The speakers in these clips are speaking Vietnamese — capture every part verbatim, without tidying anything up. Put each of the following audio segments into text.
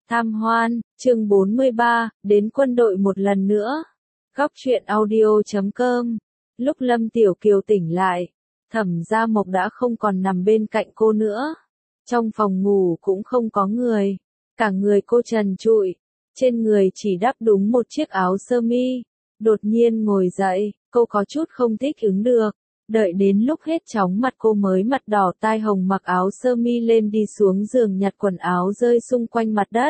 Tham hoan, chương bốn mươi ba, đến quân đội một lần nữa. Góc truyện audio chấm com. Lúc Lâm Tiểu Kiều tỉnh lại, Thẩm Gia Mộc đã không còn nằm bên cạnh cô nữa. Trong phòng ngủ cũng không có người. Cả người cô trần trụi, trên người chỉ đắp đúng một chiếc áo sơ mi. Đột nhiên ngồi dậy, cô có chút không thích ứng được. Đợi đến lúc hết chóng mặt cô mới mặt đỏ tai hồng mặc áo sơ mi lên đi xuống giường nhặt quần áo rơi xung quanh mặt đất.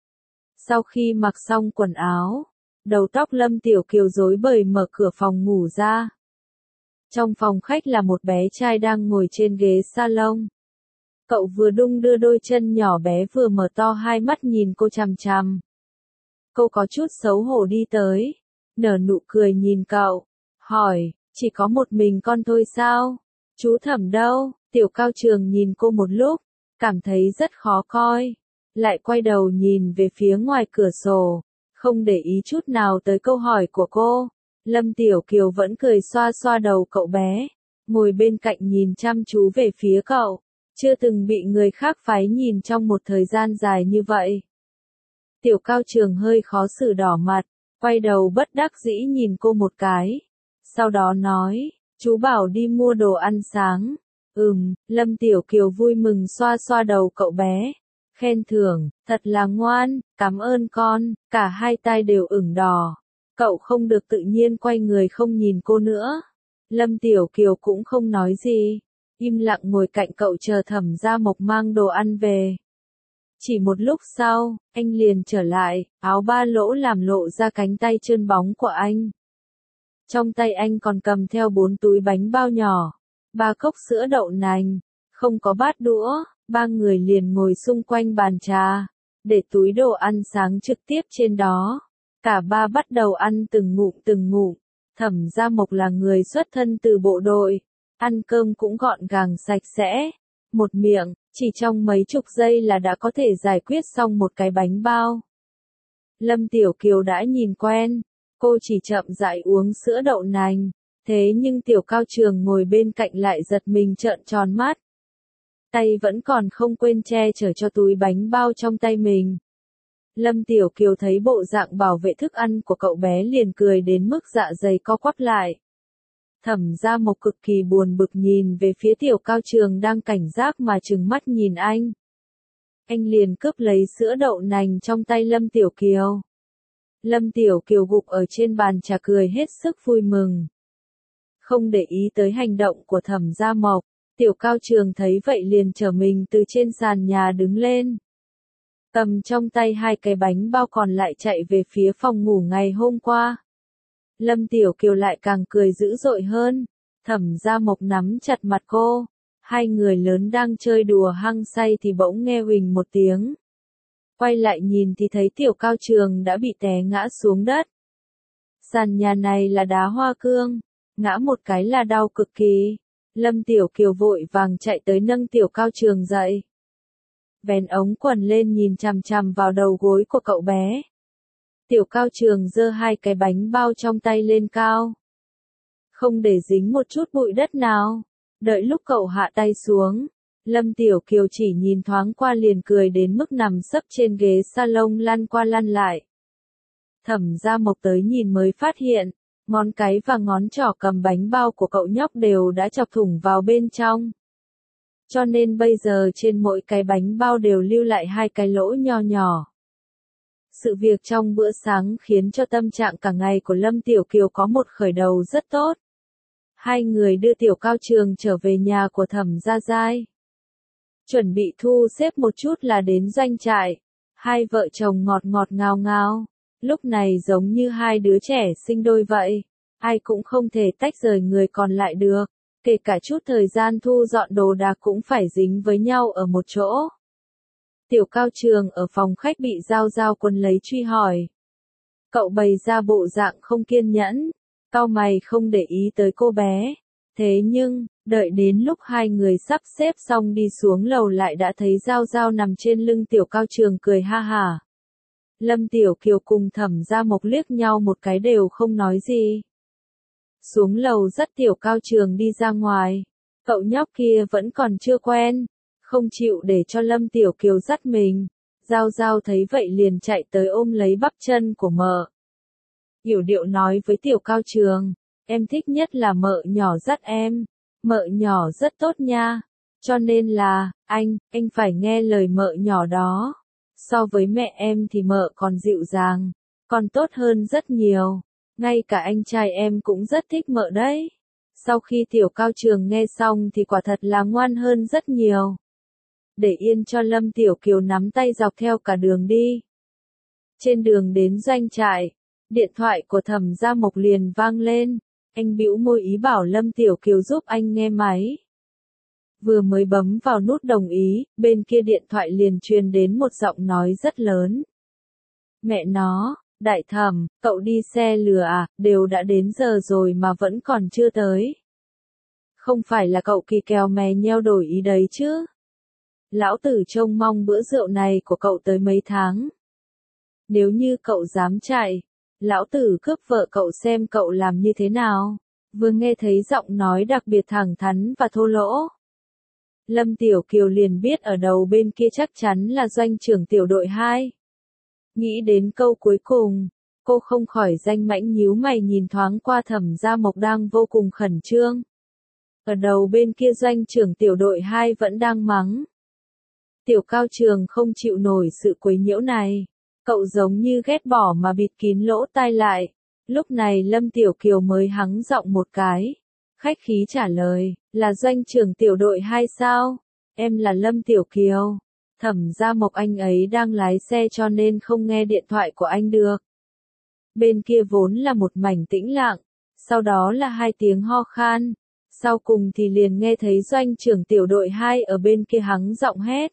Sau khi mặc xong quần áo, đầu tóc Lâm Tiểu Kiều rối bời mở cửa phòng ngủ ra. Trong phòng khách là một bé trai đang ngồi trên ghế salon. Cậu vừa đung đưa đôi chân nhỏ bé vừa mở to hai mắt nhìn cô chằm chằm. Cô có chút xấu hổ đi tới, nở nụ cười nhìn cậu, hỏi, chỉ có một mình con thôi sao? Chú Thẩm đâu? Tiểu Cao Trường nhìn cô một lúc, cảm thấy rất khó coi, lại quay đầu nhìn về phía ngoài cửa sổ, không để ý chút nào tới câu hỏi của cô. Lâm Tiểu Kiều vẫn cười xoa xoa đầu cậu bé, ngồi bên cạnh nhìn chăm chú về phía cậu, chưa từng bị người khác phái nhìn trong một thời gian dài như vậy. Tiểu Cao Trường hơi khó xử đỏ mặt, quay đầu bất đắc dĩ nhìn cô một cái. Sau đó nói, chú bảo đi mua đồ ăn sáng. Ừm, Lâm Tiểu Kiều vui mừng xoa xoa đầu cậu bé. Khen thưởng, thật là ngoan, cảm ơn con, cả hai tai đều ửng đỏ. Cậu không được tự nhiên quay người không nhìn cô nữa. Lâm Tiểu Kiều cũng không nói gì, im lặng ngồi cạnh cậu chờ Thẩm Gia Mộc mang đồ ăn về. Chỉ một lúc sau, anh liền trở lại, áo ba lỗ làm lộ ra cánh tay trơn bóng của anh. Trong tay anh còn cầm theo bốn túi bánh bao nhỏ, ba cốc sữa đậu nành, không có bát đũa, ba người liền ngồi xung quanh bàn trà, để túi đồ ăn sáng trực tiếp trên đó. Cả ba bắt đầu ăn từng ngụm từng ngụm. Thẩm Gia Mộc là người xuất thân từ bộ đội, ăn cơm cũng gọn gàng sạch sẽ, một miệng, chỉ trong mấy chục giây là đã có thể giải quyết xong một cái bánh bao. Lâm Tiểu Kiều đã nhìn quen, cô chỉ chậm rãi uống sữa đậu nành, thế nhưng Tiểu Cao Trường ngồi bên cạnh lại giật mình trợn tròn mắt. Tay vẫn còn không quên che chở cho túi bánh bao trong tay mình. Lâm Tiểu Kiều thấy bộ dạng bảo vệ thức ăn của cậu bé liền cười đến mức dạ dày co quắp lại. Thẩm Gia Mộc cực kỳ buồn bực nhìn về phía Tiểu Cao Trường đang cảnh giác mà trừng mắt nhìn anh. Anh liền cướp lấy sữa đậu nành trong tay Lâm Tiểu Kiều. Lâm Tiểu Kiều gục ở trên bàn trà cười hết sức vui mừng. Không để ý tới hành động của Thẩm Gia Mộc, Tiểu Cao Trường thấy vậy liền trở mình từ trên sàn nhà đứng lên. Cầm trong tay hai cái bánh bao còn lại chạy về phía phòng ngủ ngày hôm qua. Lâm Tiểu Kiều lại càng cười dữ dội hơn. Thẩm Gia Mộc nắm chặt mặt cô. Hai người lớn đang chơi đùa hăng say thì bỗng nghe huỳnh một tiếng. Quay lại nhìn thì thấy Tiểu Cao Trường đã bị té ngã xuống đất. Sàn nhà này là đá hoa cương, ngã một cái là đau cực kỳ. Lâm Tiểu Kiều vội vàng chạy tới nâng Tiểu Cao Trường dậy. Vén ống quần lên nhìn chằm chằm vào đầu gối của cậu bé. Tiểu Cao Trường giơ hai cái bánh bao trong tay lên cao, không để dính một chút bụi đất nào. Đợi lúc cậu hạ tay xuống, Lâm Tiểu Kiều chỉ nhìn thoáng qua liền cười đến mức nằm sấp trên ghế salon lăn qua lăn lại. Thẩm Gia Mộc tới nhìn mới phát hiện, ngón cái và ngón trỏ cầm bánh bao của cậu nhóc đều đã chọc thủng vào bên trong. Cho nên bây giờ trên mỗi cái bánh bao đều lưu lại hai cái lỗ nho nhỏ. Sự việc trong bữa sáng khiến cho tâm trạng cả ngày của Lâm Tiểu Kiều có một khởi đầu rất tốt. Hai người đưa Tiểu Cao Trường trở về nhà của Thẩm Gia Giai. Chuẩn bị thu xếp một chút là đến doanh trại. Hai vợ chồng ngọt ngọt ngào ngào. Lúc này giống như hai đứa trẻ sinh đôi vậy. Ai cũng không thể tách rời người còn lại được. Kể cả chút thời gian thu dọn đồ đạc cũng phải dính với nhau ở một chỗ. Tiểu Cao Trường ở phòng khách bị Giao Giao Quân lấy truy hỏi. Cậu bày ra bộ dạng không kiên nhẫn, cau mày không để ý tới cô bé. Thế nhưng, đợi đến lúc hai người sắp xếp xong đi xuống lầu lại đã thấy Giao Giao nằm trên lưng Tiểu Cao Trường cười ha hả. Lâm Tiểu Kiều cùng Thẩm Gia Mộc liếc nhau một cái đều không nói gì. Xuống lầu dắt Tiểu Cao Trường đi ra ngoài. Cậu nhóc kia vẫn còn chưa quen, không chịu để cho Lâm Tiểu Kiều dắt mình. Giao Giao thấy vậy liền chạy tới ôm lấy bắp chân của mợ. Yểu Điệu nói với Tiểu Cao Trường, em thích nhất là mợ nhỏ dắt em, mợ nhỏ rất tốt nha, cho nên là, anh, anh phải nghe lời mợ nhỏ đó. So với mẹ em thì mợ còn dịu dàng, còn tốt hơn rất nhiều, ngay cả anh trai em cũng rất thích mợ đấy. Sau khi Tiểu Cao Trường nghe xong thì quả thật là ngoan hơn rất nhiều. Để yên cho Lâm Tiểu Kiều nắm tay dọc theo cả đường đi. Trên đường đến doanh trại, điện thoại của Thẩm Gia Mộc liền vang lên, anh bĩu môi ý bảo Lâm Tiểu Kiều giúp anh nghe máy. Vừa mới bấm vào nút đồng ý, bên kia điện thoại liền truyền đến một giọng nói rất lớn. Mẹ nó, Đại Thẩm, cậu đi xe lừa à, đều đã đến giờ rồi mà vẫn còn chưa tới. Không phải là cậu kỳ kèo mè nheo đổi ý đấy chứ? Lão tử trông mong bữa rượu này của cậu tới mấy tháng. Nếu như cậu dám chạy, lão tử cướp vợ cậu xem cậu làm như thế nào. Vừa nghe thấy giọng nói đặc biệt thẳng thắn và thô lỗ, Lâm Tiểu Kiều liền biết ở đầu bên kia chắc chắn là doanh trưởng tiểu đội hai. Nghĩ đến câu cuối cùng, cô không khỏi danh mãnh nhíu mày nhìn thoáng qua Thẩm Gia Mộc đang vô cùng khẩn trương. Ở đầu bên kia doanh trưởng tiểu đội hai vẫn đang mắng. Tiểu Cao Trường không chịu nổi sự quấy nhiễu này. Cậu giống như ghét bỏ mà bịt kín lỗ tai lại. Lúc này Lâm Tiểu Kiều mới hắng giọng một cái. Khách khí trả lời, là doanh trưởng tiểu đội hai sao? Em là Lâm Tiểu Kiều. Thẩm Gia Mộc anh ấy đang lái xe cho nên không nghe điện thoại của anh được. Bên kia vốn là một mảnh tĩnh lặng, sau đó là hai tiếng ho khan. Sau cùng thì liền nghe thấy doanh trưởng tiểu đội hai ở bên kia hắng giọng hét.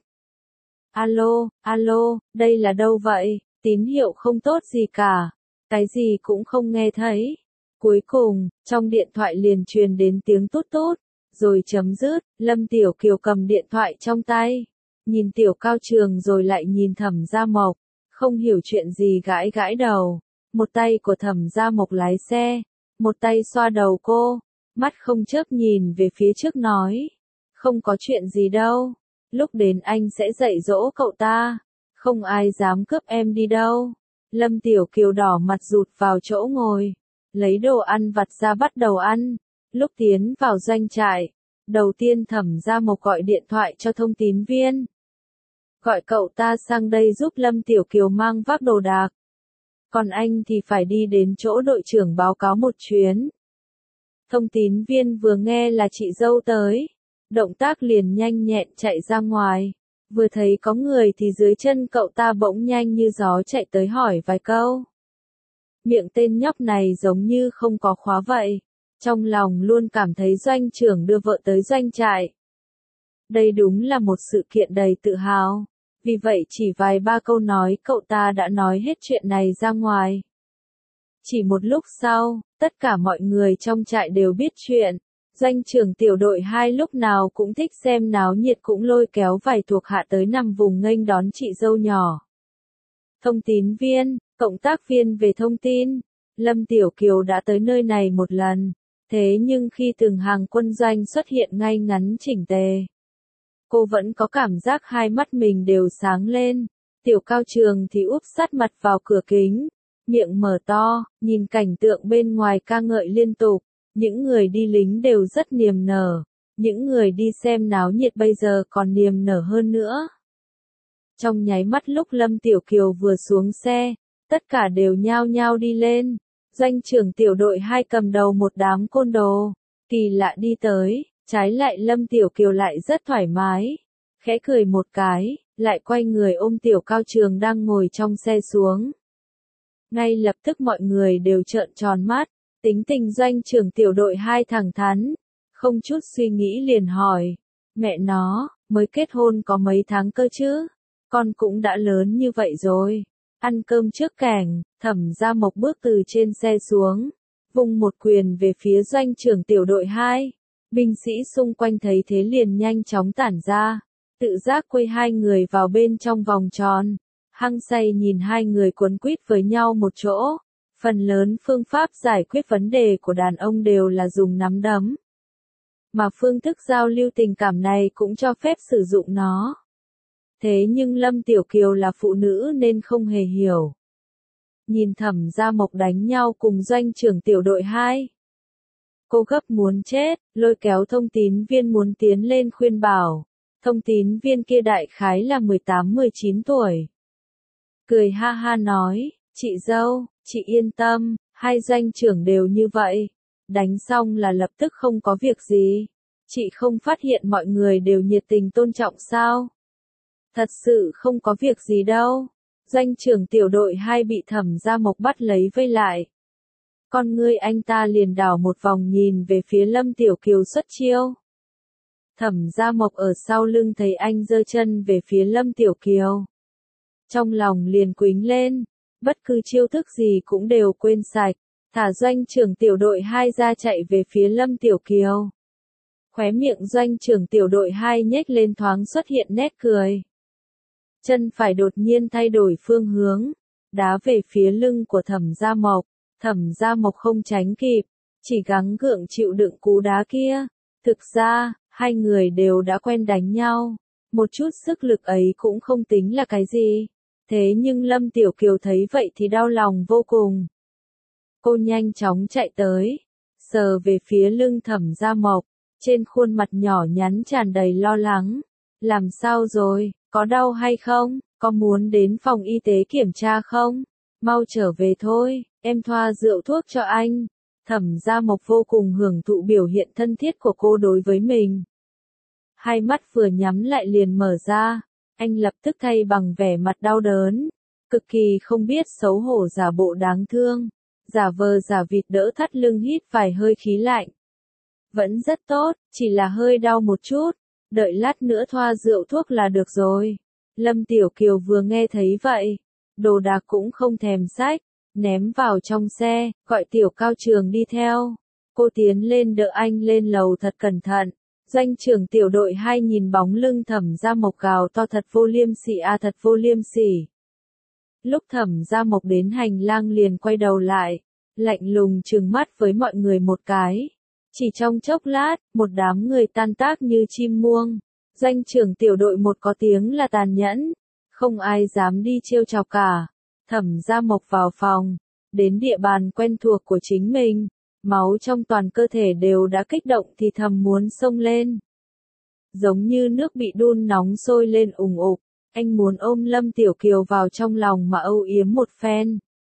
Alo, alo, đây là đâu vậy? Tín hiệu không tốt gì cả. Cái gì cũng không nghe thấy. Cuối cùng, trong điện thoại liền truyền đến tiếng tút tút, rồi chấm dứt. Lâm Tiểu Kiều cầm điện thoại trong tay, nhìn Tiểu Cao Trường rồi lại nhìn Thẩm Gia Mộc, không hiểu chuyện gì gãi gãi đầu. Một tay của Thẩm Gia Mộc lái xe, một tay xoa đầu cô, mắt không chớp nhìn về phía trước nói. Không có chuyện gì đâu, lúc đến anh sẽ dạy dỗ cậu ta, không ai dám cướp em đi đâu. Lâm Tiểu Kiều đỏ mặt rụt vào chỗ ngồi, lấy đồ ăn vặt ra bắt đầu ăn. Lúc tiến vào doanh trại, đầu tiên Thẩm Gia Mộc gọi điện thoại cho thông tín viên. Gọi cậu ta sang đây giúp Lâm Tiểu Kiều mang vác đồ đạc. Còn anh thì phải đi đến chỗ đội trưởng báo cáo một chuyến. Thông tín viên vừa nghe là chị dâu tới, động tác liền nhanh nhẹn chạy ra ngoài. Vừa thấy có người thì dưới chân cậu ta bỗng nhanh như gió chạy tới hỏi vài câu. Miệng tên nhóc này giống như không có khóa vậy. Trong lòng luôn cảm thấy doanh trưởng đưa vợ tới doanh trại. Đây đúng là một sự kiện đầy tự hào. Vì vậy chỉ vài ba câu nói cậu ta đã nói hết chuyện này ra ngoài. Chỉ một lúc sau, tất cả mọi người trong trại đều biết chuyện. Doanh trưởng tiểu đội hai lúc nào cũng thích xem náo nhiệt cũng lôi kéo vài thuộc hạ tới nằm vùng nghênh đón chị dâu nhỏ. Thông tín viên, cộng tác viên về thông tin, Lâm Tiểu Kiều đã tới nơi này một lần, thế nhưng khi từng hàng quân doanh xuất hiện ngay ngắn chỉnh tề, cô vẫn có cảm giác hai mắt mình đều sáng lên. Tiểu Cao Trường thì úp sát mặt vào cửa kính, miệng mở to, nhìn cảnh tượng bên ngoài ca ngợi liên tục. Những người đi lính đều rất niềm nở, những người đi xem náo nhiệt bây giờ còn niềm nở hơn nữa. Trong nháy mắt lúc Lâm Tiểu Kiều vừa xuống xe, tất cả đều nhao nhao đi lên. Doanh trưởng tiểu đội hai cầm đầu một đám côn đồ, kỳ lạ đi tới, trái lại Lâm Tiểu Kiều lại rất thoải mái, khẽ cười một cái, lại quay người ôm Tiểu Cao Trường đang ngồi trong xe xuống. Ngay lập tức mọi người đều trợn tròn mắt. Tính tình doanh trưởng tiểu đội hai thẳng thắn, không chút suy nghĩ liền hỏi, mẹ nó, mới kết hôn có mấy tháng cơ chứ, con cũng đã lớn như vậy rồi, ăn cơm trước kẻng. Thẩm Gia Mộc bước từ trên xe xuống, vung một quyền về phía doanh trưởng tiểu đội hai, binh sĩ xung quanh thấy thế liền nhanh chóng tản ra, tự giác quây hai người vào bên trong vòng tròn, hăng say nhìn hai người quấn quýt với nhau một chỗ. Phần lớn phương pháp giải quyết vấn đề của đàn ông đều là dùng nắm đấm. Mà phương thức giao lưu tình cảm này cũng cho phép sử dụng nó. Thế nhưng Lâm Tiểu Kiều là phụ nữ nên không hề hiểu. Nhìn Thẩm Gia Mộc đánh nhau cùng doanh trưởng tiểu đội hai. Cô gấp muốn chết, lôi kéo thông tín viên muốn tiến lên khuyên bảo. Thông tín viên kia đại khái là mười tám mười chín tuổi. Cười ha ha nói, chị dâu, chị yên tâm, hai doanh trưởng đều như vậy. Đánh xong là lập tức không có việc gì. Chị không phát hiện mọi người đều nhiệt tình tôn trọng sao? Thật sự không có việc gì đâu. Doanh trưởng tiểu đội hai bị Thẩm Gia Mộc bắt lấy vây lại. Con ngươi anh ta liền đảo một vòng nhìn về phía Lâm Tiểu Kiều xuất chiêu. Thẩm Gia Mộc ở sau lưng thấy anh giơ chân về phía Lâm Tiểu Kiều. Trong lòng liền quýnh lên, bất cứ chiêu thức gì cũng đều quên sạch, thả doanh trưởng tiểu đội hai ra chạy về phía Lâm Tiểu Kiều. Khóe miệng doanh trưởng tiểu đội hai nhếch lên thoáng xuất hiện nét cười. Chân phải đột nhiên thay đổi phương hướng, đá về phía lưng của Thẩm Gia Mộc. Thẩm Gia Mộc không tránh kịp, chỉ gắng gượng chịu đựng cú đá kia. Thực ra, hai người đều đã quen đánh nhau, một chút sức lực ấy cũng không tính là cái gì. Thế nhưng Lâm Tiểu Kiều thấy vậy thì đau lòng vô cùng. Cô nhanh chóng chạy tới, sờ về phía lưng Thẩm Gia Mộc, trên khuôn mặt nhỏ nhắn tràn đầy lo lắng. Làm sao rồi, có đau hay không, có muốn đến phòng y tế kiểm tra không? Mau trở về thôi, em thoa rượu thuốc cho anh. Thẩm Gia Mộc vô cùng hưởng thụ biểu hiện thân thiết của cô đối với mình. Hai mắt vừa nhắm lại liền mở ra, anh lập tức thay bằng vẻ mặt đau đớn, cực kỳ không biết xấu hổ giả bộ đáng thương, giả vờ giả vịt đỡ thắt lưng hít vài hơi khí lạnh. Vẫn rất tốt, chỉ là hơi đau một chút, đợi lát nữa thoa rượu thuốc là được rồi. Lâm Tiểu Kiều vừa nghe thấy vậy, đồ đạc cũng không thèm xách, ném vào trong xe, gọi Tiểu Cao Trường đi theo. Cô tiến lên đỡ anh lên lầu thật cẩn thận. Doanh trưởng tiểu đội hai nhìn bóng lưng Thẩm Gia Mộc gào to thật vô liêm sỉ à thật vô liêm sỉ. Lúc Thẩm Gia Mộc đến hành lang liền quay đầu lại, lạnh lùng trừng mắt với mọi người một cái. Chỉ trong chốc lát, một đám người tan tác như chim muông. Doanh trưởng tiểu đội một có tiếng là tàn nhẫn, không ai dám đi trêu chọc cả. Thẩm Gia Mộc vào phòng, đến địa bàn quen thuộc của chính mình. Máu trong toàn cơ thể đều đã kích động thì thầm muốn xông lên. Giống như nước bị đun nóng sôi lên ùng ục, anh muốn ôm Lâm Tiểu Kiều vào trong lòng mà âu yếm một phen.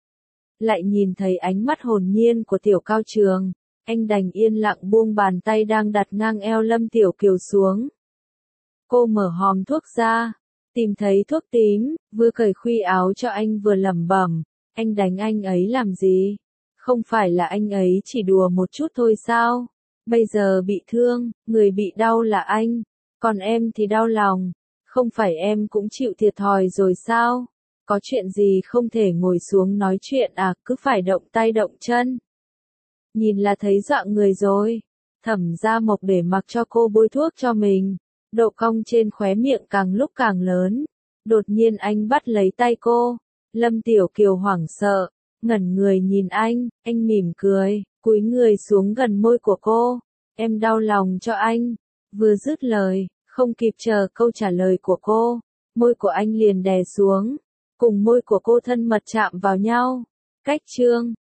Lại nhìn thấy ánh mắt hồn nhiên của Tiểu Cao Trường, anh đành yên lặng buông bàn tay đang đặt ngang eo Lâm Tiểu Kiều xuống. Cô mở hòm thuốc ra, tìm thấy thuốc tím, vừa cởi khuy áo cho anh vừa lẩm bẩm, anh đánh anh ấy làm gì? Không phải là anh ấy chỉ đùa một chút thôi sao? Bây giờ bị thương, người bị đau là anh, còn em thì đau lòng, không phải em cũng chịu thiệt thòi rồi sao? Có chuyện gì không thể ngồi xuống nói chuyện à, cứ phải động tay động chân. Nhìn là thấy dọa người rồi. Thẩm Gia Mộc để mặc cho cô bôi thuốc cho mình, độ cong trên khóe miệng càng lúc càng lớn. Đột nhiên anh bắt lấy tay cô, Lâm Tiểu Kiều hoảng sợ, ngẩn người nhìn anh, anh mỉm cười, cúi người xuống gần môi của cô. Em đau lòng cho anh. Vừa dứt lời, không kịp chờ câu trả lời của cô, môi của anh liền đè xuống, cùng môi của cô thân mật chạm vào nhau. Cách chương